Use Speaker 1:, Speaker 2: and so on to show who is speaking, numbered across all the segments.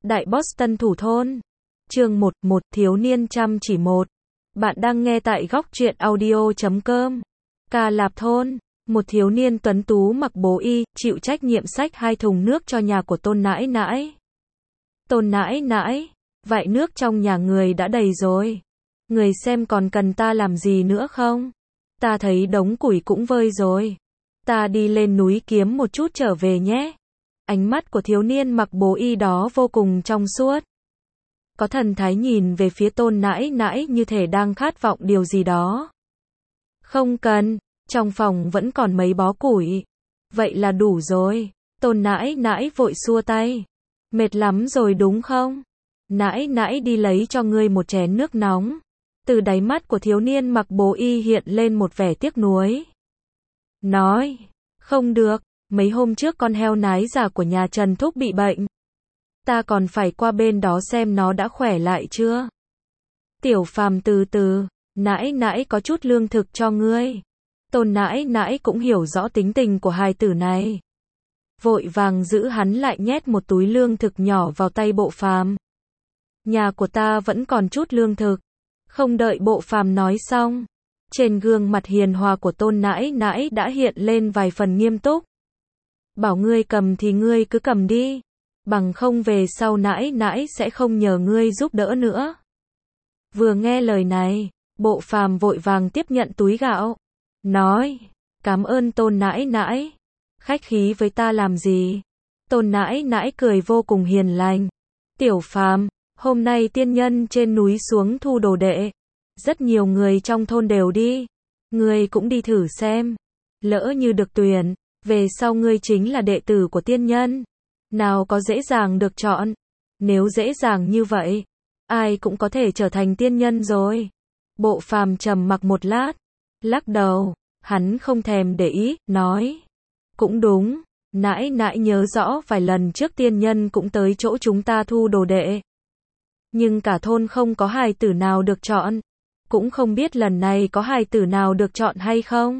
Speaker 1: Đại Boston thủ thôn. Chương 1, một thiếu niên chăm chỉ một. Bạn đang nghe tại góc truyện audio.com. Ca Lạp thôn. Một thiếu niên tuấn tú mặc bố y, chịu trách nhiệm xách 2 thùng nước cho nhà của Tôn nãi nãi. Tôn nãi nãi, vậy nước trong nhà người đã đầy rồi. Người xem còn cần ta làm gì nữa không? Ta thấy đống củi cũng vơi rồi. Ta đi lên núi kiếm một chút trở về nhé. Ánh mắt của thiếu niên mặc bố y đó vô cùng trong suốt. Có thần thái nhìn về phía Tôn nãi nãi như thể đang khát vọng điều gì đó. Không cần, trong phòng vẫn còn mấy bó củi. Vậy là đủ rồi. Tôn nãi nãi vội xua tay. Mệt lắm rồi đúng không? Nãi nãi đi lấy cho ngươi một chén nước nóng. Từ đáy mắt của thiếu niên mặc bố y hiện lên một vẻ tiếc nuối. Nói, không được, mấy hôm trước con heo nái già của nhà Trần Thúc bị bệnh. Ta còn phải qua bên đó xem nó đã khỏe lại chưa. Tiểu Phàm từ từ, nãi nãi có chút lương thực cho ngươi. Tôn nãi nãi cũng hiểu rõ tính tình của hài tử này. Vội vàng giữ hắn lại nhét một túi lương thực nhỏ vào tay Bộ Phàm. Nhà của ta vẫn còn chút lương thực. Không đợi Bộ Phàm nói xong, trên gương mặt hiền hòa của Tôn nãi nãi đã hiện lên vài phần nghiêm túc. Bảo ngươi cầm thì ngươi cứ cầm đi. Bằng không về sau nãi nãi sẽ không nhờ ngươi giúp đỡ nữa. Vừa nghe lời này, Bộ Phàm vội vàng tiếp nhận túi gạo. Nói, cảm ơn Tôn nãi nãi. Khách khí với ta làm gì? Tôn nãi nãi cười vô cùng hiền lành. Tiểu Phàm, hôm nay tiên nhân trên núi xuống thu đồ đệ. Rất nhiều người trong thôn đều đi. Ngươi cũng đi thử xem. Lỡ như được tuyển, về sau ngươi chính là đệ tử của tiên nhân. Nào có dễ dàng được chọn. Nếu dễ dàng như vậy, ai cũng có thể trở thành tiên nhân rồi. Bộ Phàm trầm mặc một lát, lắc đầu, hắn không thèm để ý, nói. Cũng đúng, nãi nãi nhớ rõ vài lần trước tiên nhân cũng tới chỗ chúng ta thu đồ đệ. Nhưng cả thôn không có hài tử nào được chọn. Cũng không biết lần này có hài tử nào được chọn hay không.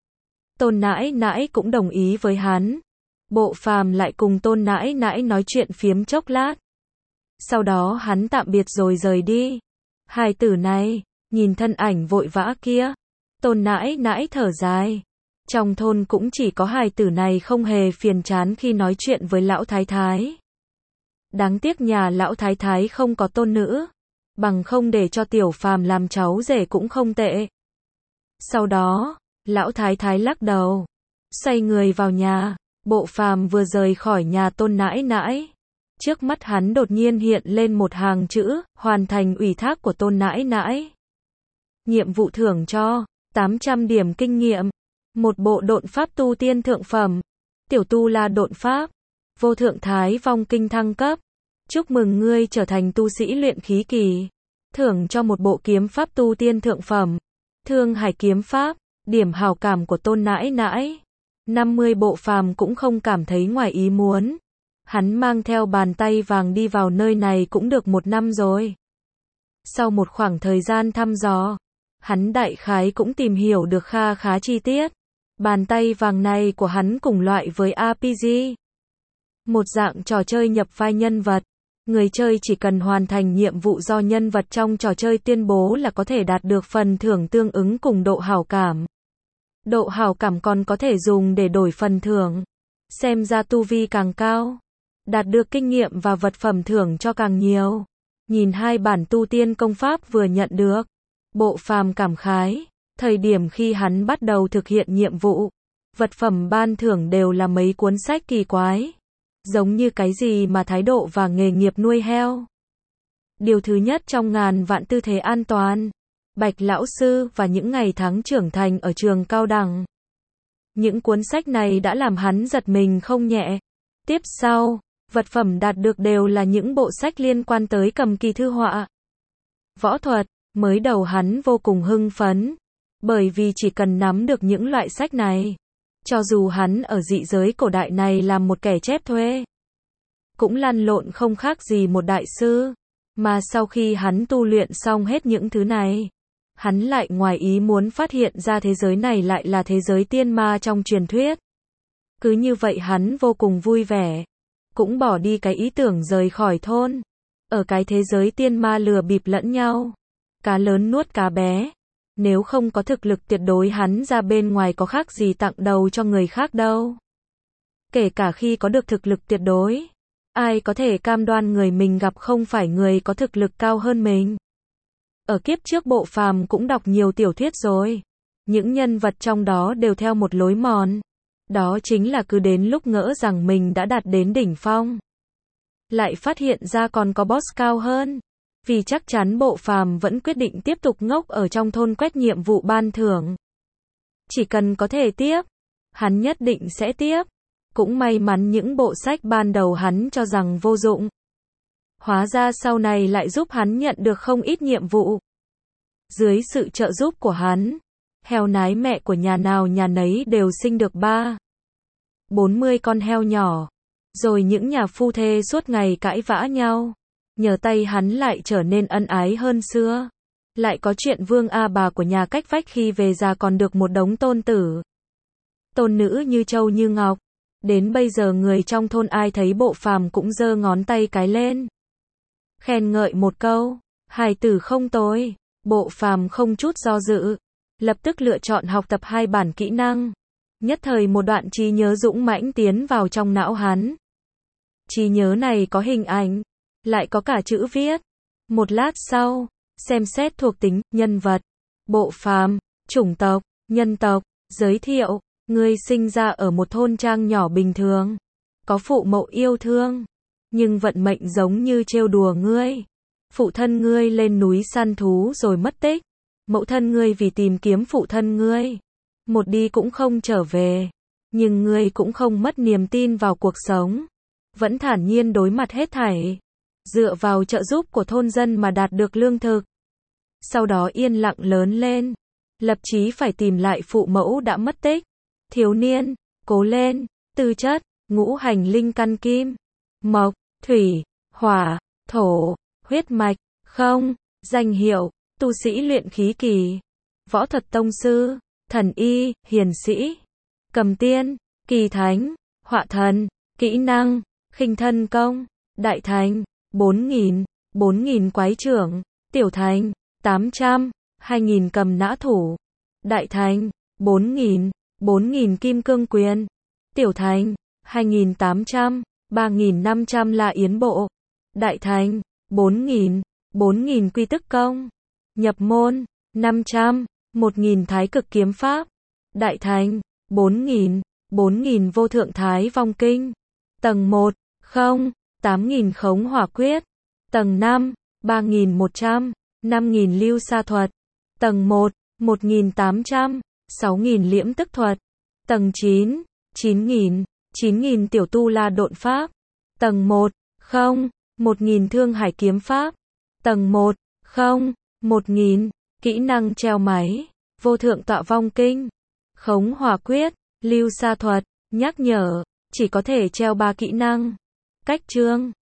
Speaker 1: Tôn nãi nãi cũng đồng ý với hắn. Bộ Phàm lại cùng Tôn nãi nãi nói chuyện phiếm chốc lát. Sau đó hắn tạm biệt rồi rời đi. Hài tử này, nhìn thân ảnh vội vã kia. Tôn nãi nãi thở dài. Trong thôn cũng chỉ có hài tử này không hề phiền chán khi nói chuyện với lão thái thái. Đáng tiếc nhà lão thái thái không có tôn nữ. Bằng không để cho Tiểu Phàm làm cháu rể cũng không tệ. Sau đó, lão thái thái lắc đầu. Xoay người vào nhà. Bộ Phàm vừa rời khỏi nhà Tôn nãi nãi. Trước mắt hắn đột nhiên hiện lên một hàng chữ, hoàn thành ủy thác của Tôn nãi nãi. Nhiệm vụ thưởng cho 800 điểm kinh nghiệm. Một bộ độn pháp tu tiên thượng phẩm. Tiểu tu la độn pháp. Vô thượng thái vong kinh thăng cấp. Chúc mừng ngươi trở thành tu sĩ luyện khí kỳ. Thưởng cho một bộ kiếm pháp tu tiên thượng phẩm. Thương hải kiếm pháp. Điểm hảo cảm của Tôn nãi nãi. 50 Bộ Phàm cũng không cảm thấy ngoài ý muốn. Hắn mang theo bàn tay vàng đi vào nơi này cũng được 1 năm rồi. Sau một khoảng thời gian thăm dò, hắn đại khái cũng tìm hiểu được kha khá chi tiết. Bàn tay vàng này của hắn cùng loại với RPG. Một dạng trò chơi nhập vai nhân vật. Người chơi chỉ cần hoàn thành nhiệm vụ do nhân vật trong trò chơi tuyên bố là có thể đạt được phần thưởng tương ứng cùng độ hảo cảm. Độ hảo cảm còn có thể dùng để đổi phần thưởng. Xem ra tu vi càng cao, đạt được kinh nghiệm và vật phẩm thưởng cho càng nhiều. Nhìn 2 bản tu tiên công pháp vừa nhận được, Bộ Phàm cảm khái. Thời điểm khi hắn bắt đầu thực hiện nhiệm vụ, vật phẩm ban thưởng đều là mấy cuốn sách kỳ quái. Giống như cái gì mà thái độ và nghề nghiệp nuôi heo. Điều thứ nhất trong ngàn vạn tư thế an toàn. Bạch lão sư và những ngày tháng trưởng thành ở trường cao đẳng. Những cuốn sách này đã làm hắn giật mình không nhẹ. Tiếp sau, vật phẩm đạt được đều là những bộ sách liên quan tới cầm kỳ thư họa, võ thuật. Mới đầu hắn vô cùng hưng phấn. Bởi vì chỉ cần nắm được những loại sách này, cho dù hắn ở dị giới cổ đại này làm một kẻ chép thuê, cũng lăn lộn không khác gì một đại sư. Mà sau khi hắn tu luyện xong hết những thứ này, hắn lại ngoài ý muốn phát hiện ra thế giới này lại là thế giới tiên ma trong truyền thuyết. Cứ như vậy hắn vô cùng vui vẻ. cũng bỏ đi cái ý tưởng rời khỏi thôn. Ở cái thế giới tiên ma lừa bịp lẫn nhau. Cá lớn nuốt cá bé. Nếu không có thực lực tuyệt đối hắn ra bên ngoài có khác gì tặng đầu cho người khác đâu. Kể cả khi có được thực lực tuyệt đối, ai có thể cam đoan người mình gặp không phải người có thực lực cao hơn mình. Ở kiếp trước Bộ Phàm cũng đọc nhiều tiểu thuyết rồi. Những nhân vật trong đó đều theo một lối mòn. Đó chính là cứ đến lúc ngỡ rằng mình đã đạt đến đỉnh phong, lại phát hiện ra còn có boss cao hơn. Vì chắc chắn Bộ Phàm vẫn quyết định tiếp tục ngốc ở trong thôn quét nhiệm vụ ban thưởng. Chỉ cần có thể tiếp, hắn nhất định sẽ tiếp. Cũng may mắn những bộ sách ban đầu hắn cho rằng vô dụng, hóa ra sau này lại giúp hắn nhận được không ít nhiệm vụ. Dưới sự trợ giúp của hắn, heo nái mẹ của nhà nào nhà nấy đều sinh được 40 con heo nhỏ. Rồi những nhà phu thê suốt ngày cãi vã nhau, nhờ tay hắn lại trở nên ân ái hơn xưa. Lại có chuyện Vương A bà của nhà cách vách khi về già còn được một đống tôn tử, tôn nữ như châu như ngọc. Đến bây giờ người trong thôn ai thấy Bộ Phàm cũng giơ ngón tay cái lên, khen ngợi một câu, hài tử không tồi. Bộ Phàm không chút do dự, lập tức lựa chọn học tập 2 bản kỹ năng. Nhất thời một đoạn trí nhớ dũng mãnh tiến vào trong não hắn. Trí nhớ này có hình ảnh, lại có cả chữ viết. Một lát sau, xem xét thuộc tính, nhân vật. Bộ Phàm, chủng tộc, nhân tộc, giới thiệu. Ngươi sinh ra ở một thôn trang nhỏ bình thường, có phụ mẫu yêu thương, nhưng vận mệnh giống như trêu đùa ngươi. Phụ thân ngươi lên núi săn thú rồi mất tích. Mẫu thân ngươi vì tìm kiếm phụ thân ngươi, một đi cũng không trở về. Nhưng ngươi cũng không mất niềm tin vào cuộc sống, vẫn thản nhiên đối mặt hết thảy, dựa vào trợ giúp của thôn dân mà đạt được lương thực. Sau đó yên lặng lớn lên, lập chí phải tìm lại phụ mẫu đã mất tích. Thiếu niên, cố lên, tư chất, ngũ hành linh căn kim, mộc, thủy, hỏa, thổ, huyết mạch, không, danh hiệu, tu sĩ luyện khí kỳ, võ thuật tông sư, thần y, hiền sĩ, cầm tiên, kỳ thánh, họa thần, kỹ năng, khinh thân công, đại thành, 4000 quái trưởng, tiểu thành, 800, 2000 cầm nã thủ, đại thành, 4000 kim cương quyền, tiểu thành, 2800, 3500 là yến bộ, đại thành, 4000 quy tức công, nhập môn, 500, 1000 thái cực kiếm pháp, đại thành, 4000 vô thượng thái vong kinh, tầng 1, 8000 khống hỏa quyết, tầng 5, 3100, 5000 lưu sa thuật, tầng 1, 1800, 6000 liễm tức thuật, tầng 9, 9000 tiểu tu la độn pháp, tầng 1, 1000 thương hải kiếm pháp, tầng 1, 1000 kỹ năng treo máy, vô thượng tọa vong kinh, khống hỏa quyết, lưu sa thuật, nhắc nhở, chỉ có thể treo 3 kỹ năng. Cách chương